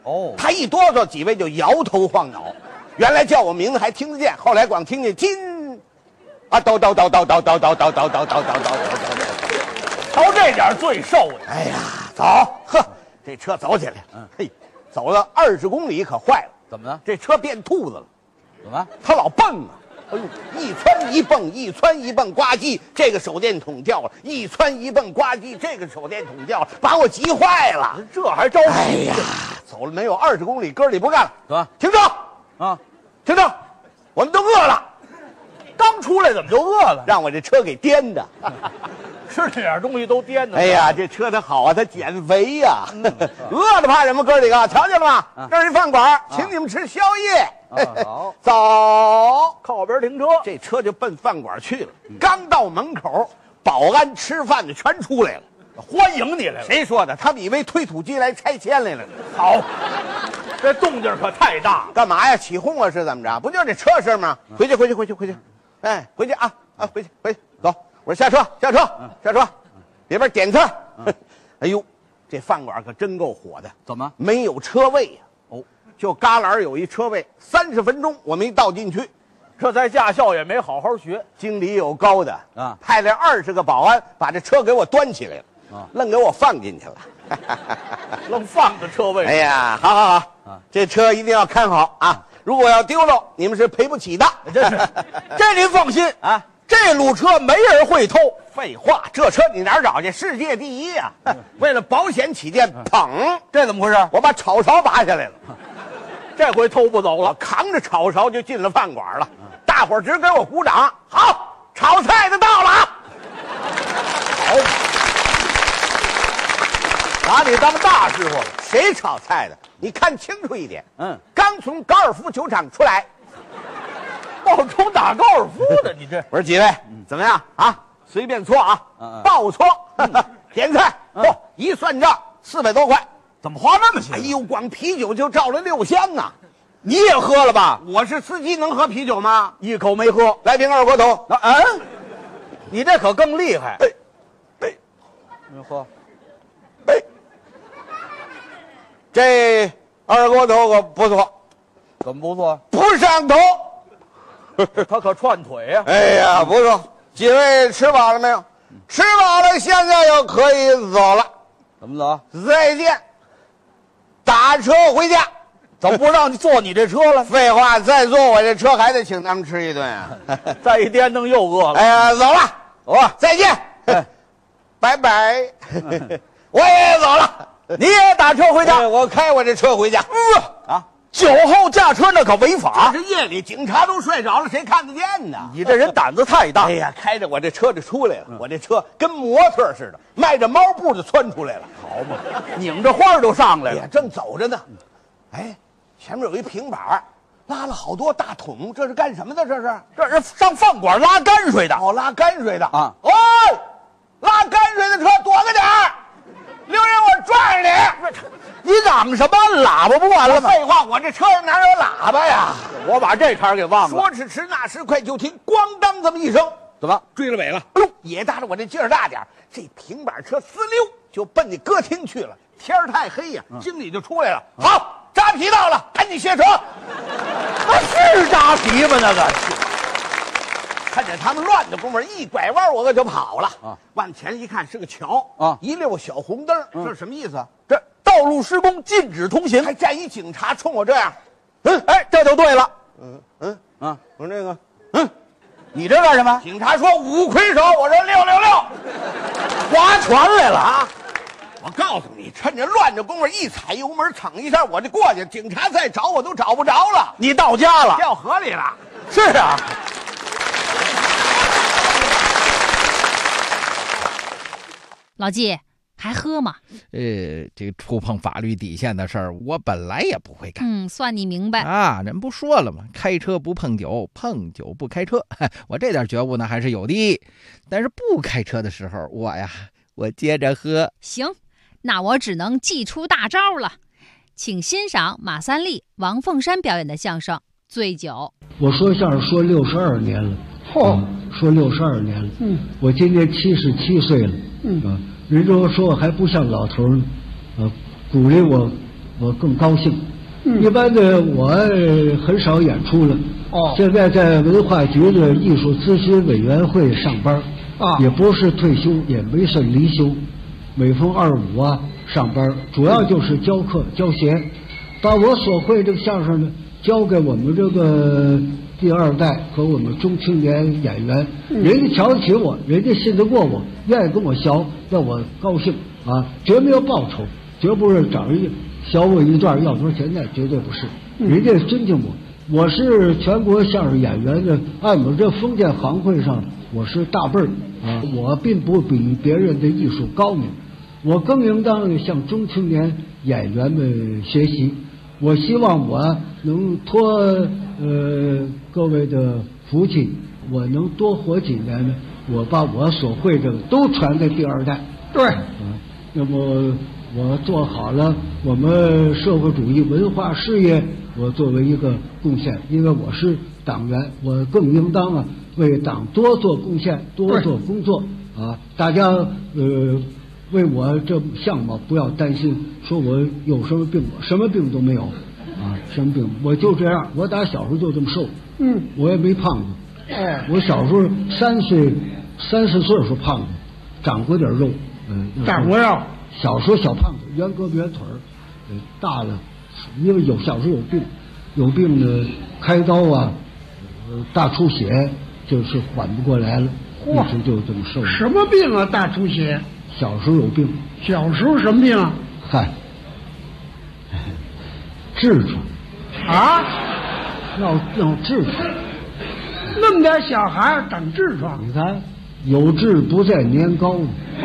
哦，他一哆嗦，几位就摇头晃脑。原来叫我名字还听得见，后来光听见金，啊，叨叨叨叨叨叨叨叨叨叨叨叨叨。 瞧这点罪受的。 哎呀，走，呵，这车走起来，嘿，走了20公里可坏了。 怎么了？ 这车变兔子了。 怎么？ 它老蹦啊！哎呦，一窜一蹦，一窜一蹦，呱唧，这个手电筒掉了；一窜一蹦，呱唧，这个手电筒掉了，把我急坏了。 这还着急？ 哎呀，走了没有20公里，哥里不干了， 怎么？ 停车！ 啊， 停车！我们都饿了。 刚出来怎么就饿了？ 让我这车给颠的。 吃这点东西都颠的。 哎呀，这车它好啊，它减肥呀。饿了怕什么？哥几个，瞧见了吗？这是一饭馆，请你们吃宵夜。 好， 走， 靠边停车。 这车就奔饭馆去了。刚到门口，保安吃饭的全出来了， 欢迎你来了。 谁说的？他们以为推土机来拆迁来了。 好，这动静可太大。 干嘛呀？起哄啊？是怎么着？不就这车声吗？回去，哎，回去啊，回去，走。我说下车，下车，里边点菜。哎呦，这饭馆可真够火的。 怎么没有车位呀？ 哦， 就旮旯有一车位，30分钟我没倒进去。 这在驾校也没好好学。 经理有高的啊， 派来20个保安把这车给我端起来了，愣给我放进去了， 愣放在车位。 哎呀，好，这车一定要看好啊！如果要丢了，你们是赔不起的。 这您放心啊。这路车没人会偷。 废话，这车你哪儿找去？世界第一呀！为了保险起见，捧， 这怎么回事？ 我把炒勺拔下来了， 这回偷不走了。 扛着炒勺就进了饭馆了。大伙儿直给我鼓掌。好，炒菜的到了啊！ 好，拿你当大师傅了。 谁炒菜的？你看清楚一点。刚从高尔夫球场出来。 冒充打高尔夫的，你这我说几位怎么样啊？随便搓啊，爆搓，点菜嚯，一算账400多块， 怎么花那么些？ 哎呦，光啤酒就照了6箱啊！ 你也喝了吧？ 我是司机，能喝啤酒吗？ 一口没喝。 来瓶二锅头。 你这可更厉害。你喝。 这二锅头可不错。 怎么不错？ 不上头。 他可串腿呀！ 哎呀，不错，几位吃饱了没有？吃饱了，现在又可以走了。 怎么走？ 再见。打车回家。 怎么不让你坐你这车了？ 废话，再坐我这车还得请他们吃一顿啊！ 再一颠腾又饿了。 哎呀，走了， 走吧， 再见，拜拜。我也走了， 你也打车回家？ 我开我这车回家。 酒后驾车那可违法。 这是夜里，警察都睡着了，谁看得见呢？ 你这人胆子太大。 哎呀，开着我这车就出来了，我这车跟模特似的，迈着猫步就窜出来了。 好嘛，拧着花都上来了。 哎呀，正走着呢，哎，前面有一平板，拉了好多大桶，这是干什么的？ 这是上饭馆拉泔水的。 拉泔水的啊！ 哦，拉泔水的车躲着点儿，留人我撞上你。 你嚷什么？喇叭不完了吗？ 废话，我这车上哪有喇叭呀？ 我把这茬给忘了。 说时迟，那时快，就听咣当这么一声， 怎么追了尾了？哎呦，也搭着我这劲儿大点，这平板车呲溜就奔那歌厅去了。天儿太黑呀，经理就出来了。好，扎皮到了，赶紧卸车。 那是扎皮吗？那个。 看见他们乱的功夫，一拐弯我可就跑了。往前一看是个桥啊， 一溜小红灯，这是什么意思？ 这道路施工禁止通行， 还站一警察冲我这样。 哎，这就对了。 我这个， 你这干什么？ 警察说5魁首，我说666， 划拳来了啊！ 我告诉你，趁着乱的功夫，一踩油门，噌一下我就过去，警察再找我都找不着了。 你到家了， 掉河里了。 是啊。 老纪还喝吗？ 这个触碰法律底线的事儿，我本来也不会干。 算你明白啊！人不说了吗？开车不碰酒，碰酒不开车。我这点觉悟呢还是有的。但是不开车的时候，我接着喝。 行，那我只能祭出大招了，请欣赏马三立、王凤山表演的相声《醉酒》。 我说相声说62年了，说62年了。我今年77岁了。人说我还不像老头呢，鼓励我我更高兴。一般的我很少演出了。现在在文化局的艺术咨询委员会上班，也不是退休，也没算离休，每逢2、5啊上班，主要就是教课教学，把我所会这个相声呢交给我们这个第2代和我们中青年演员，人家瞧得起我，人家信得过我，愿意跟我学，让我高兴啊，绝没有报酬，绝不是找人家学我一段要多少钱，那绝对不是，人家尊敬我。我是全国相声演员的，按我这封建行会上，我是大辈儿啊，我并不比别人的艺术高明，我更应当向中青年演员们学习。我希望我能托各位的福气，我能多活几年呢，我把我所会的都传给第2代。 对， 那么我做好了我们社会主义文化事业，我作为一个贡献，因为我是党员，我更应当啊为党多做贡献，多做工作啊！大家为我这相貌不要担心，说我有什么病，我什么病都没有啊，什么病我就这样，我打小时候就这么瘦，我也没胖过，我小时候3岁、3、4岁时候胖过，长过点肉， 长过肉。 小时候小胖子，圆胳膊圆腿儿，大了，因为小时候有病呢，开刀啊，大出血，就是缓不过来了，一直就这么瘦了。 什么病啊？大出血？ 小时候有病。 小时候什么病啊？ 嗨，痔疮。 啊？ 闹痔疮。 那么点小孩长痔疮？ 你看，有志不在年高。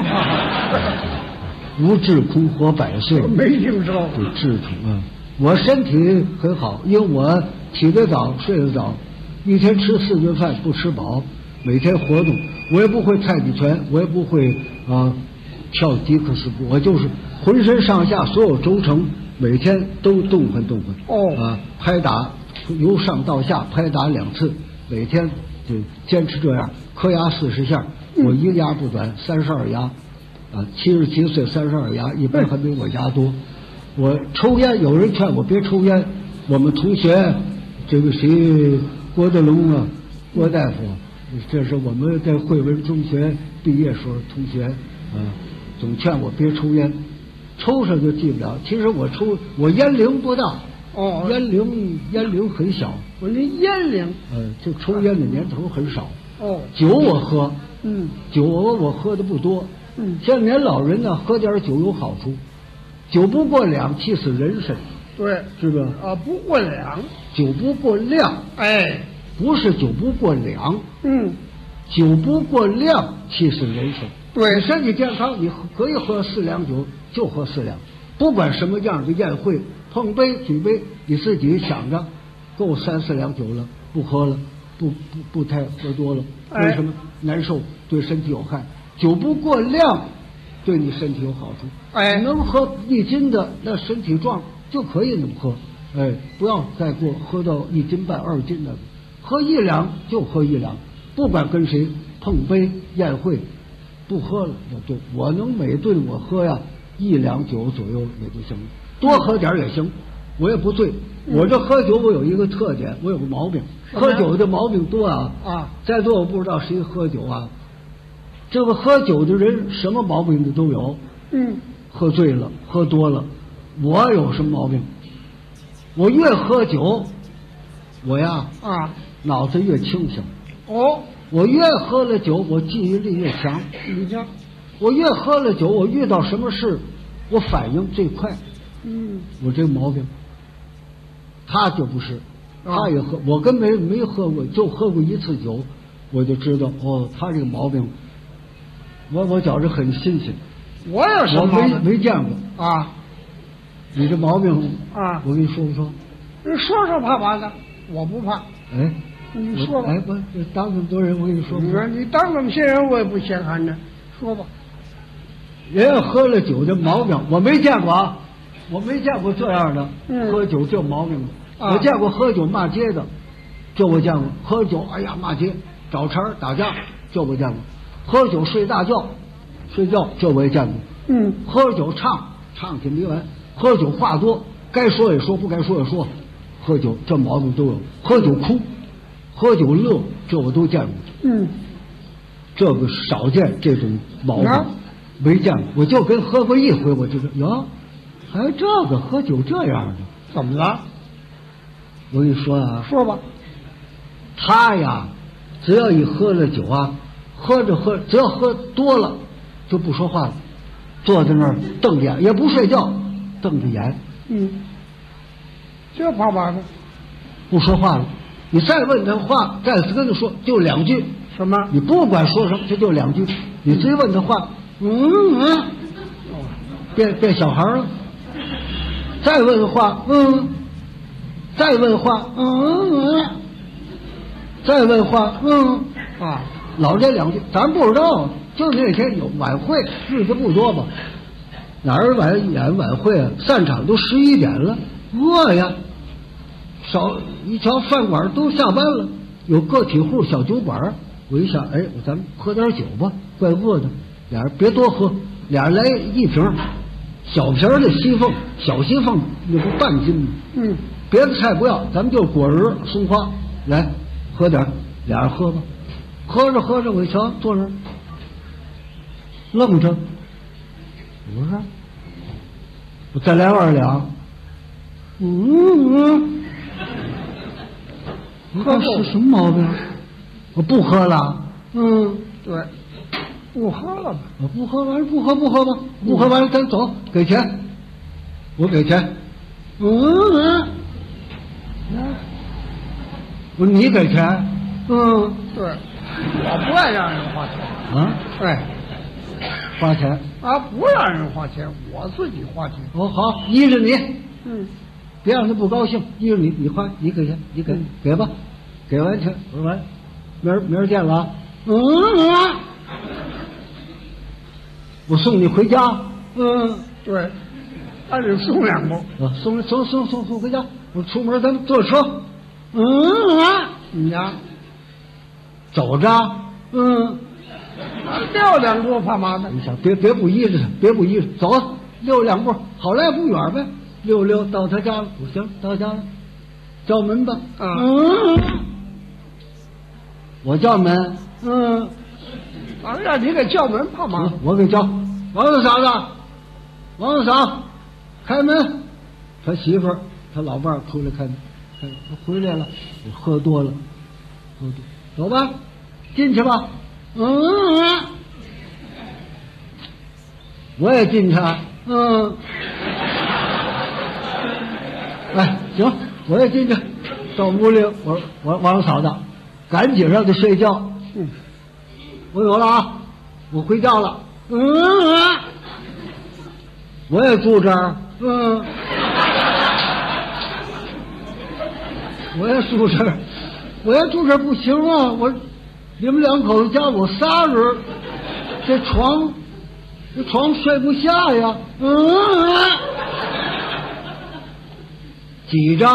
无志空活100岁， 没听说过。 痔疮啊！我身体很好，因为我起得早，睡得早，一天吃4顿饭不吃饱，每天活动，我也不会太极拳，我也不会跳迪克斯鼓，我就是浑身上下所有轴承每天都动换。拍打由上到下拍打2次，每天就坚持这样，磕牙40下，我一个牙不短，32牙。77岁32牙，一般还没我牙多。我抽烟，有人劝我别抽烟。我们同学，这个谁，郭德龙啊，郭大夫，这是我们在汇文中学毕业时候同学，总劝我别抽烟，抽上就戒不了。其实我烟龄不大，烟龄很小。 我这烟龄， 就抽烟的年头很少。酒我喝，酒我喝的不多。像年老人呢，喝点酒有好处，酒不过2，气死人参。 对， 是吧？ 不过2， 酒不过量。不是酒不过2，酒不过量，气死人参。对，身体健康，你可以喝4两酒，就喝4两，不管什么样的宴会，碰杯举杯，你自己想着够3、4两酒了，不喝了，不太喝多了，为什么？难受，对身体有害。酒不过量，对你身体有好处。能喝1斤的，那身体壮就可以那么喝。不要再喝到1斤半、2斤的，喝1两就喝1两，不管跟谁碰杯宴会，不喝了那对。我能每顿我喝呀1两酒左右也就行，多喝点也行，我也不醉。我这喝酒我有一个特点，我有个毛病，喝酒的毛病多啊。在座我不知道谁喝酒啊。这个喝酒的人什么毛病的都有，喝醉了，喝多了。我有什么毛病？我越喝酒，我呀脑子越清醒。我越喝了酒，我记忆力越强。 你瞧， 我越喝了酒，我遇到什么事，我反应最快。我这个毛病，他就不是，他也喝，我根本没喝过，就喝过1次酒，我就知道他这个毛病。我觉着很新鲜， 我有什么毛病？ 我没见过你这毛病我跟你说不说？ 你说怕嘛的？我不怕。你说吧。 我当那么多人，我跟你说不说？ 你当那么些人，我也不嫌寒碜。说吧。 人喝了酒的毛病，我没见过我没见过这样的，喝酒这毛病我见过喝酒骂街的，这我见过。喝酒骂街找茬打架，这我见过。喝酒睡大觉，这我也见过。喝酒唱起没完，喝酒话多， 该说也说，不该说也说。喝酒这毛病都有，喝酒哭，喝酒乐，这我都见过。这个少见这种毛病，没见过。我就跟喝过一回，我就说哟，还有这个喝酒这样的，怎么了？我跟你说啊，说吧。他呀，只要一喝了酒啊，喝着，只要喝多了，就不说话了，坐在那儿瞪着眼，也不睡觉，瞪着眼。这怕嘛呢？不说话了。你再问他话，再跟他说，就2句。什么？你不管说什么，这就2句。你追问他话，变小孩了。再问话，再问话，再问话，老这2句，咱不知道。就那天有晚会，日子不多吧？哪儿演晚会啊？散场都11点了，饿呀！一瞧饭馆都下班了，有个体户小酒馆。我一想，咱们喝点酒吧，怪饿的。俩人别多喝，俩人来1瓶小瓶的西凤，小西凤那不半斤吗？别的菜不要，咱们就果仁、松花，来喝点，俩人喝吧。喝着喝着，我一瞧坐那儿愣着，我说我再来2两。你看是什么毛病？我不喝了。对，不喝了吧？我不喝完，不喝吧，不喝完咱走，给钱，我给钱。我说你给钱？对，我不爱让人花钱。对，花钱不让人花钱，我自己花钱。好，依着你。别让他不高兴，依着你，你花，你给钱，你给吧，给完钱，我说完，明儿见了啊。我送你回家。对，还得送2步。送回家。我出门咱们坐车。你呀，走着。溜2步怕嘛呢？你想，别不依着他，别不依着，走，溜2步，好赖不远呗。溜到他家了，我行，到家了，叫门吧。我叫门。让你给叫门怕嘛？我给叫。王四嫂，开门。他媳妇儿，他老伴儿出来开门，他回来了，我喝多了，走吧，进去吧。我也进去。行，我也进去。到屋里，我王嫂子，赶紧让他睡觉。我有了啊，我回家了。我也住这儿。我也住这儿不行啊！你们2口子加我3人，这床睡不下呀。挤着。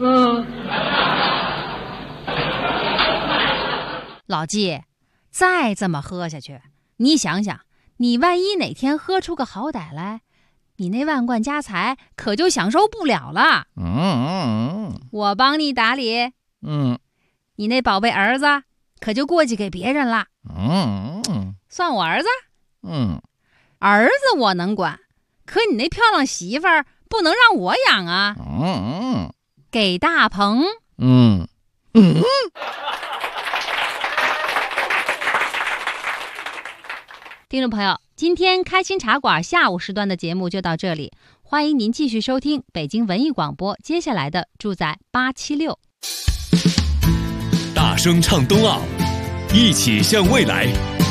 老纪，再这么喝下去，你想想，你万一哪天喝出个好歹来，你那万贯家财可就享受不了了。我帮你打理。你那宝贝儿子可就过继给别人了。算我儿子。儿子我能管，可你那漂亮媳妇儿不能让我养啊。给大鹏。听众朋友，今天开心茶馆下午时段的节目就到这里，欢迎您继续收听北京文艺广播接下来的住在876。 大声唱冬奥，一起向未来。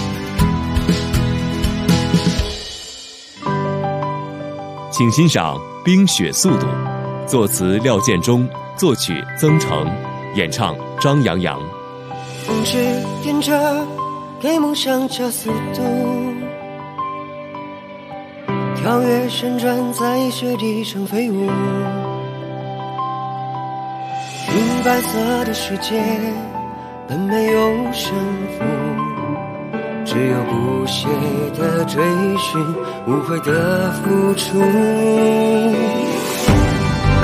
请欣赏《冰雪速度》，作词廖建中，作曲曾诚，演唱张阳阳。 风驰电掣给梦想加速度，跳跃旋转在雪地上飞舞，银白色的世界本没有胜负，只有不懈的追寻，无悔的付出。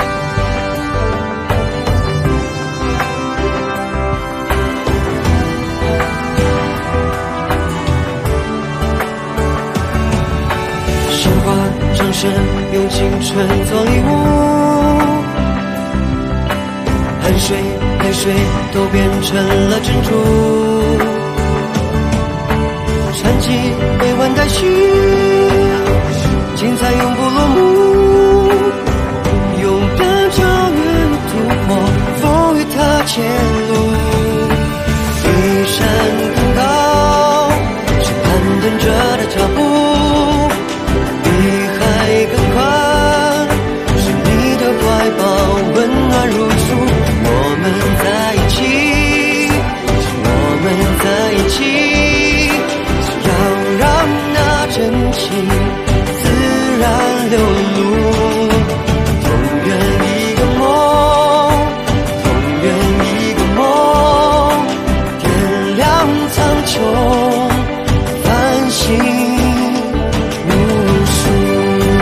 生用青春做礼物，汗水泪水都变成了珍珠，传奇未完待续，精彩永不落幕，勇敢超越突破，风雨踏前路，一山更高是攀登者的脚步，比海更宽是你的怀抱，温暖如初，我们在一起，我们在一起，要让那真情自然流露，同圆一个梦，同圆一个梦，点亮苍穹，繁星无数。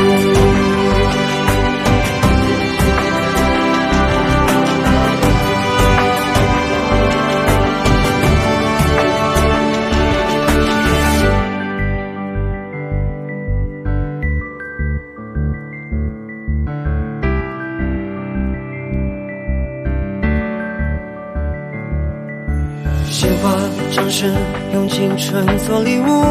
鲜花掌声用青春做礼物，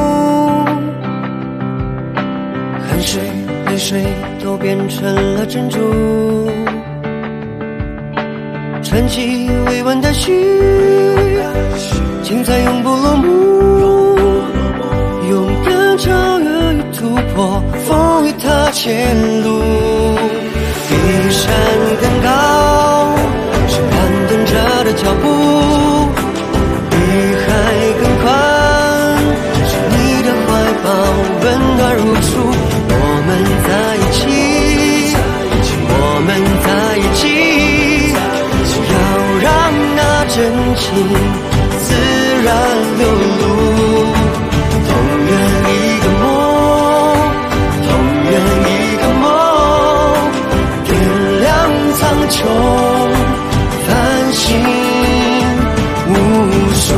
汗水泪水都变成了珍珠，传奇未完待续，精彩永不落幕，勇敢超越与突破，风雨踏前路，比山更高是攀登者的脚步，比海更宽是你的怀抱，温暖如初，我们在一起，我们在一起，要让那真情自然流露，同圆一个梦，同圆一个梦，点亮苍穹，繁星无数，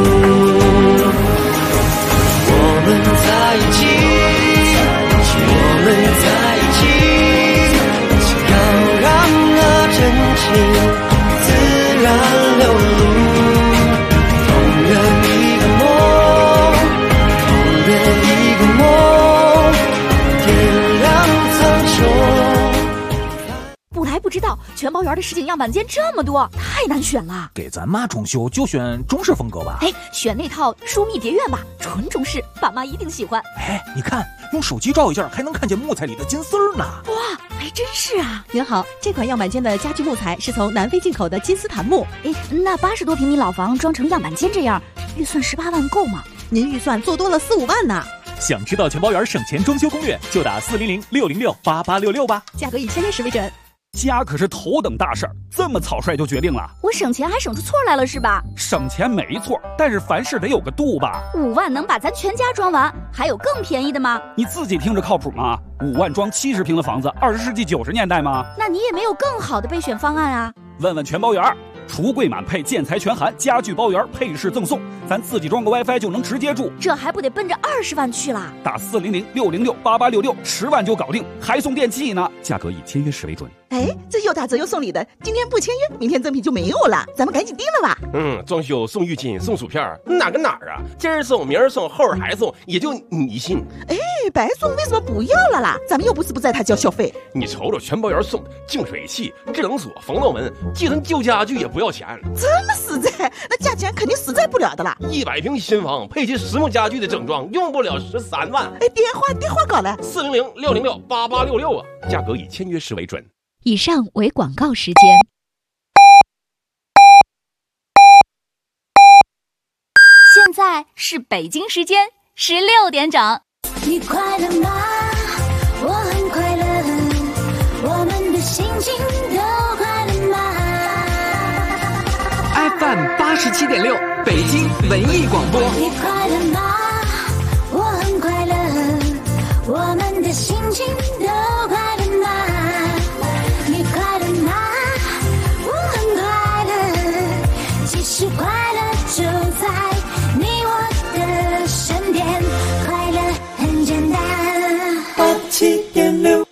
我们在一起，我们在一起，要让那真情自然流露，同圆一个梦，同圆一个梦，点亮苍穹。 不来不知道，全包园的实景样板间这么多，太难选了。 给咱妈装修就选中式风格吧。 哎，选那套疏密蝶院吧，纯中式，爸妈一定喜欢。 哎，你看，用手机照一下，还能看见木材里的金丝儿呢。 哇，还真是啊！ 您好，这款样板间的家具木材是从南非进口的金丝檀木。 哎，那80多平米老房装成样板间这样，预算18万够吗？ 您预算做多了4、5万呢。 想知道全包园省钱装修攻略，就打400-606-8866吧。 价格以签约时为准。 家可是头等大事儿，这么草率就决定了？ 我省钱还省出错来了是吧？ 省钱没错，但是凡事得有个度吧。 5万能把咱全家装完，还有更便宜的吗？ 你自己听着靠谱吗？5万装70平的房子，20世纪90年代吗？ 那你也没有更好的备选方案啊？ 问问全包园，橱柜满配，建材全含，家具包圆，配饰赠送，咱自己装个 WiFi 就能直接住， 这还不得奔着20万去啦？ 打400-606-8866，10万就搞定，还送电器呢。价格以签约时为准。 哎，这又打折又送礼的，今天不签约，明天赠品就没有了，咱们赶紧订了吧。 装修送浴巾送薯片，哪跟哪儿啊？今儿送明儿送后儿还送，也就你信。 哎，白送为什么不要了啦？咱们又不是不在他交小费。 你瞅瞅全包园送的净水器、制冷锁、防盗门，寄存旧家具也不要钱。 这么实在，那价钱肯定实在不了的啦。 100平新房配齐实木家具的整装，用不了13万。 哎，电话搞来 400-606-8866啊，价格以签约时为准。 以上为广告时间。现在是北京时间16点整。 你快乐吗？我很快乐，我们的心情都快乐吗 ？FM87.6，北京文艺广播。 你快乐吗？我很快乐，我们的心情都快乐吗？你快乐吗？我很快乐，其实快乐就在你我的身边，快乐很简单。 87.6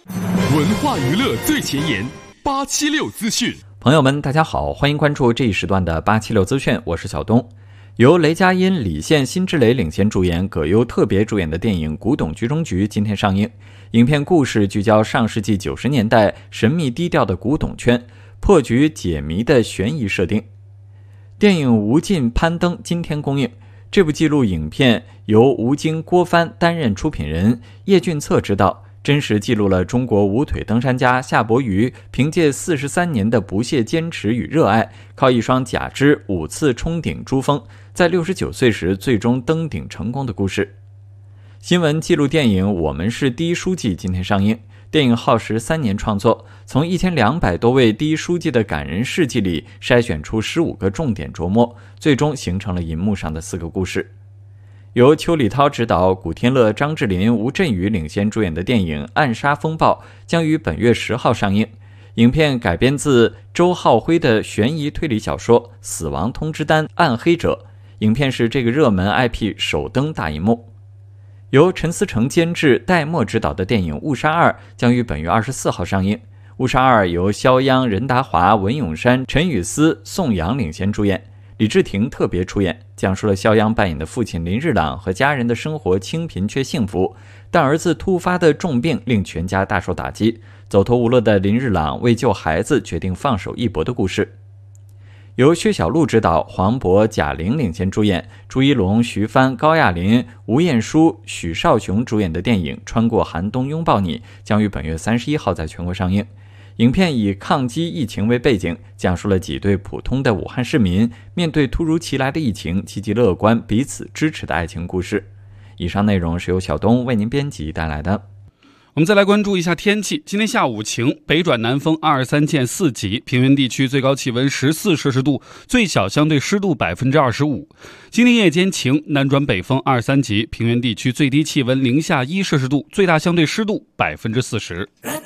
化娱乐最前沿，876资讯。 朋友们，大家好，欢迎关注这一时段的876资讯，我是小东。由雷佳音、李现、辛芷蕾领衔主演，葛优特别主演的电影《古董局中局》今天上映。影片故事聚焦上世纪90年代神秘低调的古董圈，破局解谜的悬疑设定。电影《无尽攀登》今天公映。这部纪录影片由吴京、郭帆担任出品人，叶俊策执导，真实记录了中国无腿登山家夏伯渝凭借43年的不懈坚持与热爱，靠一双假肢5次冲顶珠峰，在69岁时最终登顶成功的故事。新闻纪录电影《我们是第一书记》今天上映。电影耗时3年创作，从1200多位第一书记的感人事迹里筛选出15个重点琢磨，最终形成了银幕上的4个故事。由邱礼涛执导，古天乐、张智霖、吴镇宇领衔主演的电影《暗杀风暴》将于本月10号上映。影片改编自周浩辉的悬疑推理小说《死亡通知单：暗黑者》，影片是这个热门 IP 首登大银幕。由陈思诚监制、戴墨执导的电影《误杀2》将于本月24号上映。《误杀2》由肖央、任达华、文咏珊、陈雨思、宋阳领衔主演，李治廷特别出演，讲述了肖央扮演的父亲林日朗和家人的生活清贫却幸福，但儿子突发的重病令全家大受打击，走投无路的林日朗为救孩子决定放手一搏的故事。由薛晓路执导，黄渤、贾玲领衔主演，朱一龙、徐帆、高亚麟、吴彦姝、许绍雄主演的电影《穿过寒冬拥抱你》将于本月31号在全国上映。影片以抗击疫情为背景，讲述了几对普通的武汉市民面对突如其来的疫情积极乐观、彼此支持的爱情故事。以上内容是由小东为您编辑带来的。 我们再来关注一下天气。今天下午晴，北转南风23见4级，平原地区最高气温14摄氏度，最小相对湿度25%。今天夜间晴，南转北风23级，平原地区最低气温零下1摄氏度，最大相对湿度40%。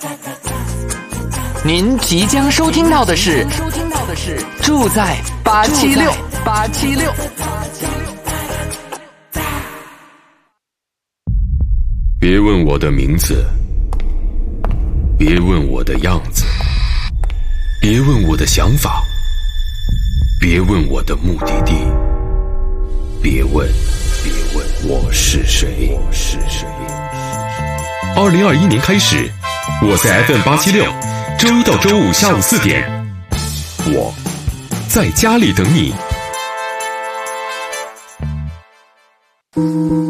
您即将收听到的是住在876。 别问我的名字，别问我的样子，别问我的想法，别问我的目的地，别问我是谁。2021年开始，我在 FM876，周一到周五下午4点，我在家里等你。